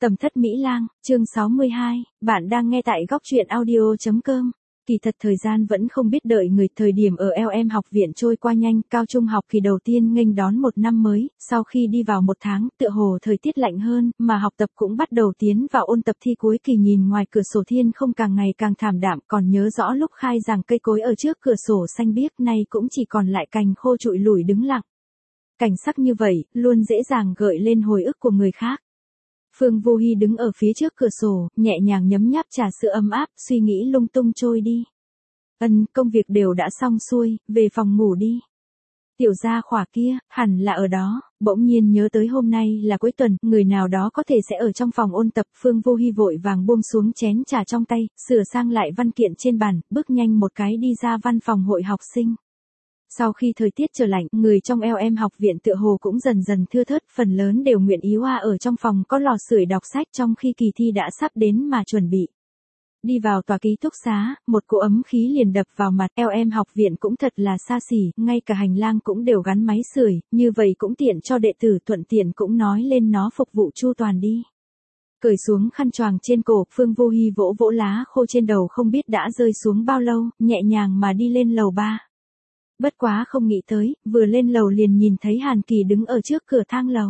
Tầm thất Mỹ Lang, chương 62, bạn đang nghe tại góc truyện audio.com. Kỳ thật thời gian vẫn không biết đợi người, thời điểm ở LM học viện trôi qua nhanh, cao trung học kỳ đầu tiên nghênh đón một năm mới, sau khi đi vào một tháng, tựa hồ thời tiết lạnh hơn, mà học tập cũng bắt đầu tiến vào ôn tập thi cuối kỳ, nhìn ngoài cửa sổ thiên không càng ngày càng thảm đạm, còn nhớ rõ lúc khai giảng cây cối ở trước cửa sổ xanh biếc, nay cũng chỉ còn lại cành khô trụi lủi đứng lặng. Cảnh sắc như vậy, luôn dễ dàng gợi lên hồi ức của người khác. Phương Vô Hi đứng ở phía trước cửa sổ, nhẹ nhàng nhấm nháp trà sữa ấm áp, suy nghĩ lung tung trôi đi. Công việc đều đã xong xuôi, về phòng ngủ đi. Tiểu gia khỏa kia, hẳn là ở đó, bỗng nhiên nhớ tới hôm nay là cuối tuần, người nào đó có thể sẽ ở trong phòng ôn tập. Phương Vô Hi vội vàng buông xuống chén trà trong tay, sửa sang lại văn kiện trên bàn, bước nhanh một cái đi ra văn phòng hội học sinh. Sau khi thời tiết trở lạnh, người trong LM học viện tựa hồ cũng dần dần thưa thớt, phần lớn đều nguyện ý ở trong phòng có lò sưởi đọc sách trong khi kỳ thi đã sắp đến mà chuẩn bị. Đi vào tòa ký túc xá, một cỗ ấm khí liền đập vào mặt. LM học viện cũng thật là xa xỉ, ngay cả hành lang cũng đều gắn máy sưởi, như vậy cũng tiện cho đệ tử, thuận tiện cũng nói lên nó phục vụ chu toàn đi. Cởi xuống khăn choàng trên cổ, Phương Vô Hi vỗ vỗ lá khô trên đầu, không biết đã rơi xuống bao lâu, nhẹ nhàng mà đi lên lầu 3. Bất quá không nghĩ tới, vừa lên lầu liền nhìn thấy Hàn Kỳ đứng ở trước cửa thang lầu.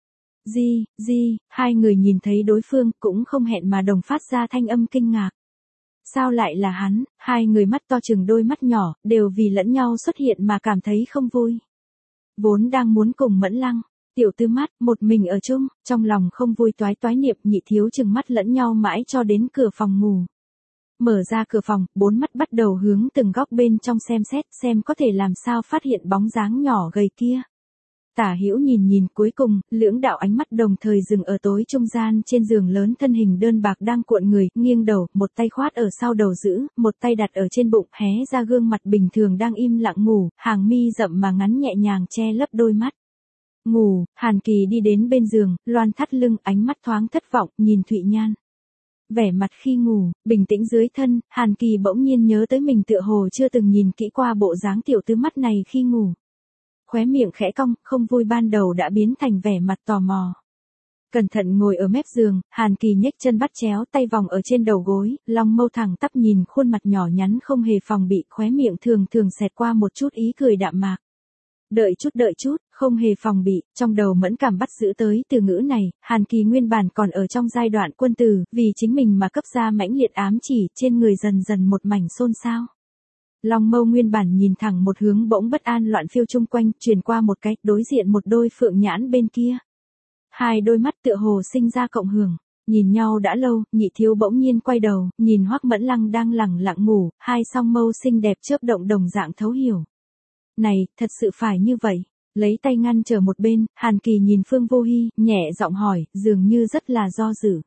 Hai người nhìn thấy đối phương cũng không hẹn mà đồng phát ra thanh âm kinh ngạc. Sao lại là hắn? Hai người mắt to chừng đôi mắt nhỏ, đều vì lẫn nhau xuất hiện mà cảm thấy không vui. Vốn đang muốn cùng Mẫn Lăng, Tiểu Tư mắt, một mình ở chung, trong lòng không vui toái toái niệm, nhị thiếu chừng mắt lẫn nhau mãi cho đến cửa phòng ngủ. Mở ra cửa phòng, bốn mắt bắt đầu hướng từng góc bên trong xem xét, xem có thể làm sao phát hiện bóng dáng nhỏ gầy kia. Tả hữu nhìn, cuối cùng, lưỡng đạo ánh mắt đồng thời dừng ở tối trung gian trên giường lớn, thân hình đơn bạc đang cuộn người, nghiêng đầu, một tay khoát ở sau đầu giữ, một tay đặt ở trên bụng, hé ra gương mặt bình thường đang im lặng ngủ, hàng mi rậm mà ngắn nhẹ nhàng che lấp đôi mắt. Ngủ, Hàn Kỳ đi đến bên giường, loan thắt lưng, ánh mắt thoáng thất vọng, nhìn Thụy Nhan. Vẻ mặt khi ngủ, bình tĩnh dưới thân, Hàn Kỳ bỗng nhiên nhớ tới mình tựa hồ chưa từng nhìn kỹ qua bộ dáng tiểu tư mắt này khi ngủ. Khóe miệng khẽ cong, không vui ban đầu đã biến thành vẻ mặt tò mò. Cẩn thận ngồi ở mép giường, Hàn Kỳ nhếch chân bắt chéo, tay vòng ở trên đầu gối, long mâu thẳng tắp nhìn khuôn mặt nhỏ nhắn không hề phòng bị, khóe miệng thường xẹt qua một chút ý cười đạm mạc. Đợi chút, không hề phòng bị, trong đầu mẫn cảm bắt giữ tới từ ngữ này, Hàn Kỳ nguyên bản còn ở trong giai đoạn quân tử, vì chính mình mà cấp ra mãnh liệt ám chỉ, trên người dần dần một mảnh xôn xao. Long mâu nguyên bản nhìn thẳng một hướng, bỗng bất an loạn phiêu chung quanh, truyền qua một cái, đối diện một đôi phượng nhãn bên kia. Hai đôi mắt tựa hồ sinh ra cộng hưởng, nhìn nhau đã lâu, nhị thiếu bỗng nhiên quay đầu, nhìn Hoắc Mẫn Lăng đang lẳng lặng ngủ, hai song mâu xinh đẹp chớp động đồng dạng thấu hiểu. Này, thật sự phải như vậy? Lấy tay ngăn trở một bên, Hàn Kỳ nhìn Phương Vô Hi, nhẹ giọng hỏi, dường như rất là do dự.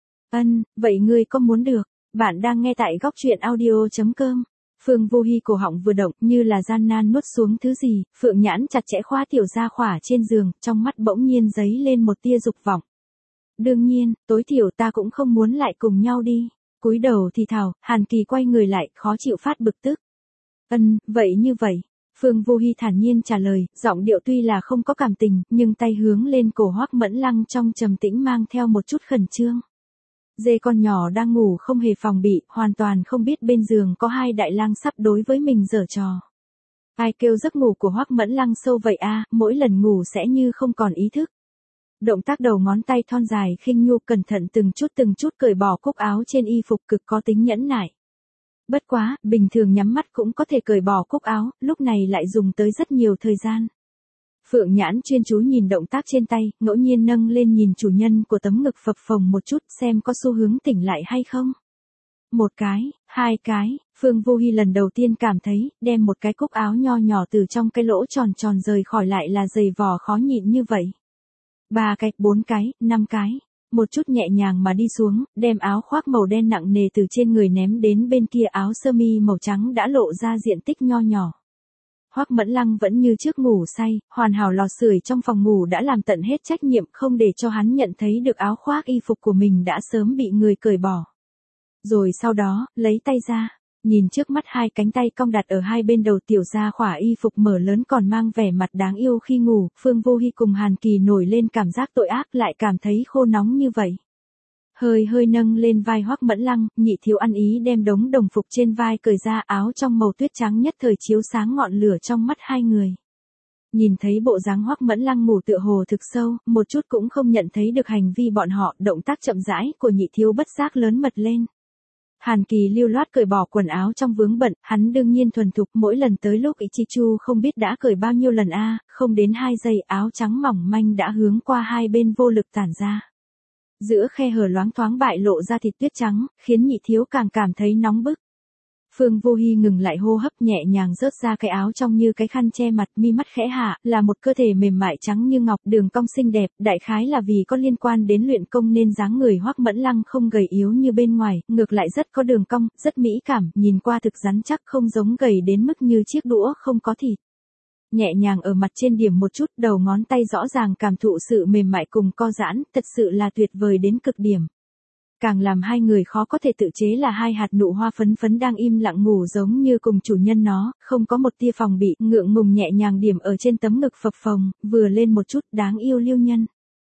Vậy ngươi có muốn được? Bạn đang nghe tại góc truyện audio.com. Phương Vô Hi cổ họng vừa động, như là gian nan nuốt xuống thứ gì, phượng nhãn chặt chẽ khóa tiểu gia khỏa trên giường, trong mắt bỗng nhiên dấy lên một tia dục vọng. Đương nhiên, tối thiểu ta cũng không muốn lại cùng nhau đi. Cúi đầu thì thào, Hàn Kỳ quay người lại, khó chịu phát bực tức. Vậy như vậy. Phương Vô Hi thản nhiên trả lời, giọng điệu tuy là không có cảm tình, nhưng tay hướng lên cổ Hoắc Mẫn Lăng trong trầm tĩnh mang theo một chút khẩn trương. Dê con nhỏ đang ngủ không hề phòng bị, hoàn toàn không biết bên giường có hai đại lang sắp đối với mình giở trò. Ai kêu giấc ngủ của Hoắc Mẫn Lăng sâu vậy mỗi lần ngủ sẽ như không còn ý thức. Động tác đầu ngón tay thon dài khinh nhu, cẩn thận từng chút cởi bỏ cúc áo trên y phục, cực có tính nhẫn nại. Bất quá, bình thường nhắm mắt cũng có thể cởi bỏ cúc áo, lúc này lại dùng tới rất nhiều thời gian. Phượng nhãn chuyên chú nhìn động tác trên tay, ngẫu nhiên nâng lên nhìn chủ nhân của tấm ngực phập phồng một chút, xem có xu hướng tỉnh lại hay không. Một cái, hai cái, Phương Vô Hi lần đầu tiên cảm thấy, đem một cái cúc áo nho nhỏ từ trong cái lỗ tròn rời khỏi lại là dày vò khó nhịn như vậy. 3 cái, 4 cái, 5 cái. Một chút nhẹ nhàng mà đi xuống, đem áo khoác màu đen nặng nề từ trên người ném đến bên kia, áo sơ mi màu trắng đã lộ ra diện tích nho nhỏ. Hoắc Mẫn Lăng vẫn như trước ngủ say, hoàn hảo lò sưởi trong phòng ngủ đã làm tận hết trách nhiệm, không để cho hắn nhận thấy được áo khoác y phục của mình đã sớm bị người cởi bỏ. Rồi sau đó, lấy tay ra, nhìn trước mắt hai cánh tay cong đặt ở hai bên đầu tiểu gia khỏa y phục mở lớn còn mang vẻ mặt đáng yêu khi ngủ, Phương Vô Hi cùng Hàn Kỳ nổi lên cảm giác tội ác, lại cảm thấy khô nóng như vậy. hơi hơi nâng lên vai Hoắc Mẫn Lăng, Nhị Thiếu ăn ý đem đống đồng phục trên vai cởi ra, áo trong màu tuyết trắng nhất thời chiếu sáng ngọn lửa trong mắt hai người. Nhìn thấy bộ dáng Hoắc Mẫn Lăng ngủ tựa hồ thực sâu, một chút cũng không nhận thấy được hành vi bọn họ, động tác chậm rãi của Nhị Thiếu bất giác lớn mật lên. Hàn Kỳ lưu loát cởi bỏ quần áo trong vướng bận, hắn đương nhiên thuần thục, mỗi lần tới lúc Ichichu không biết đã cởi bao nhiêu lần không đến 2 giây áo trắng mỏng manh đã hướng qua hai bên vô lực tản ra. Giữa khe hở loáng thoáng bại lộ ra thịt tuyết trắng, khiến Nhị Thiếu càng cảm thấy nóng bức. Phương Vô Hi ngừng lại hô hấp, nhẹ nhàng rớt ra cái áo trong như cái khăn che mặt, mi mắt khẽ hạ, là một cơ thể mềm mại trắng như ngọc, đường cong xinh đẹp, đại khái là vì có liên quan đến luyện công nên dáng người Hoắc Mẫn Lăng không gầy yếu như bên ngoài, ngược lại rất có đường cong, rất mỹ cảm, nhìn qua thực rắn chắc, không giống gầy đến mức như chiếc đũa không có thịt. Nhẹ nhàng ở mặt trên điểm một chút, đầu ngón tay rõ ràng cảm thụ sự mềm mại cùng co giãn, thật sự là tuyệt vời đến cực điểm. Càng làm hai người khó có thể tự chế là hai hạt nụ hoa phấn phấn đang im lặng ngủ giống như cùng chủ nhân nó, không có một tia phòng bị, ngượng ngùng nhẹ nhàng điểm ở trên tấm ngực phập phồng, vừa lên một chút, đáng yêu Liêu Nhân.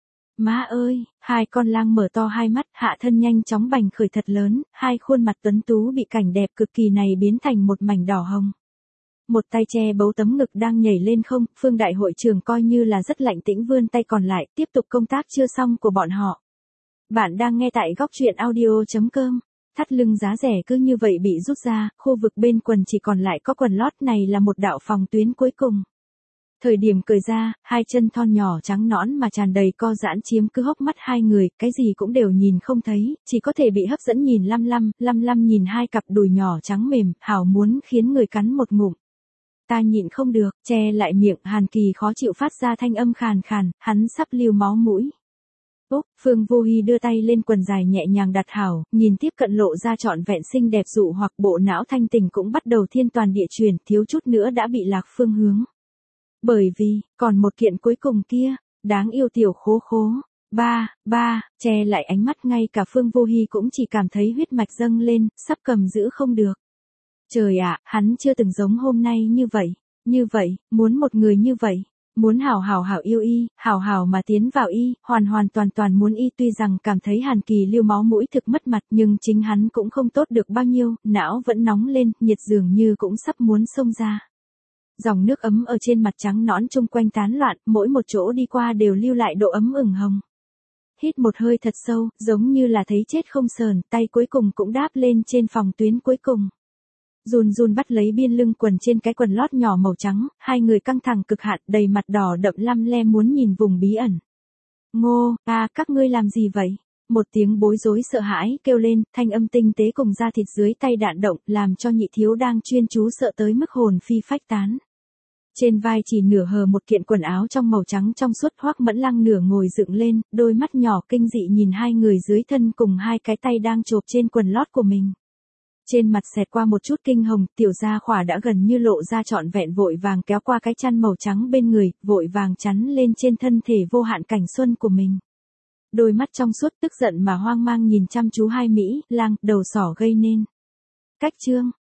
Má ơi, hai con lang mở to hai mắt, hạ thân nhanh chóng bành khởi thật lớn, hai khuôn mặt tuấn tú bị cảnh đẹp cực kỳ này biến thành một mảnh đỏ hồng. Một tay che bấu tấm ngực đang nhảy lên không, Phương đại hội trưởng coi như là rất lạnh tĩnh vươn tay còn lại, tiếp tục công tác chưa xong của bọn họ. Bạn đang nghe tại góc truyện audio.com. Thắt lưng giá rẻ cứ như vậy bị rút ra, khu vực bên quần chỉ còn lại có quần lót, này là một đạo phòng tuyến cuối cùng. Thời điểm cởi ra, hai chân thon nhỏ trắng nõn mà tràn đầy co giãn chiếm cứ hốc mắt hai người, cái gì cũng đều nhìn không thấy, chỉ có thể bị hấp dẫn nhìn lăm lăm nhìn hai cặp đùi nhỏ trắng mềm, hảo muốn khiến người cắn một ngụm. Ta nhịn không được, che lại miệng, Hàn Kỳ khó chịu phát ra thanh âm khàn khàn, hắn sắp lưu máu mũi. Phương Vô Hi đưa tay lên quần dài nhẹ nhàng đặt hảo, nhìn tiếp cận lộ ra trọn vẹn xinh đẹp dụ hoặc bộ não thanh tình cũng bắt đầu thiên toàn địa chuyển, thiếu chút nữa đã bị lạc phương hướng. Bởi vì, còn một kiện cuối cùng kia, đáng yêu tiểu khố khố. Che lại ánh mắt, ngay cả Phương Vô Hi cũng chỉ cảm thấy huyết mạch dâng lên, sắp cầm giữ không được. Trời ạ, hắn chưa từng giống hôm nay như vậy, muốn một người như vậy. Muốn hảo yêu y, hảo mà tiến vào y, hoàn toàn muốn y, tuy rằng cảm thấy Hàn Kỳ lưu máu mũi thực mất mặt, nhưng chính hắn cũng không tốt được bao nhiêu, não vẫn nóng lên, nhiệt dường như cũng sắp muốn xông ra. Dòng nước ấm ở trên mặt trắng nõn chung quanh tán loạn, mỗi một chỗ đi qua đều lưu lại độ ấm ửng hồng. Hít một hơi thật sâu, giống như là thấy chết không sờn, tay cuối cùng cũng đáp lên trên phòng tuyến cuối cùng. Run bắt lấy biên lưng quần trên cái quần lót nhỏ màu trắng, hai người căng thẳng cực hạn, đầy mặt đỏ đậm lăm le muốn nhìn vùng bí ẩn. Ngô, các ngươi làm gì vậy? Một tiếng bối rối sợ hãi kêu lên, thanh âm tinh tế cùng da thịt dưới tay đạn động, làm cho Nhị Thiếu đang chuyên chú sợ tới mức hồn phi phách tán. Trên vai chỉ nửa hờ một kiện quần áo trong màu trắng trong suốt, Hoắc Mẫn Lăng nửa ngồi dựng lên, đôi mắt nhỏ kinh dị nhìn hai người dưới thân cùng hai cái tay đang chộp trên quần lót của mình. Trên mặt xẹt qua một chút kinh hồng, tiểu gia khỏa đã gần như lộ ra trọn vẹn, vội vàng kéo qua cái chăn màu trắng bên người, vội vàng chắn lên trên thân thể vô hạn cảnh xuân của mình. Đôi mắt trong suốt tức giận mà hoang mang nhìn chăm chú hai Mỹ lang đầu sỏ gây nên. Cách chương,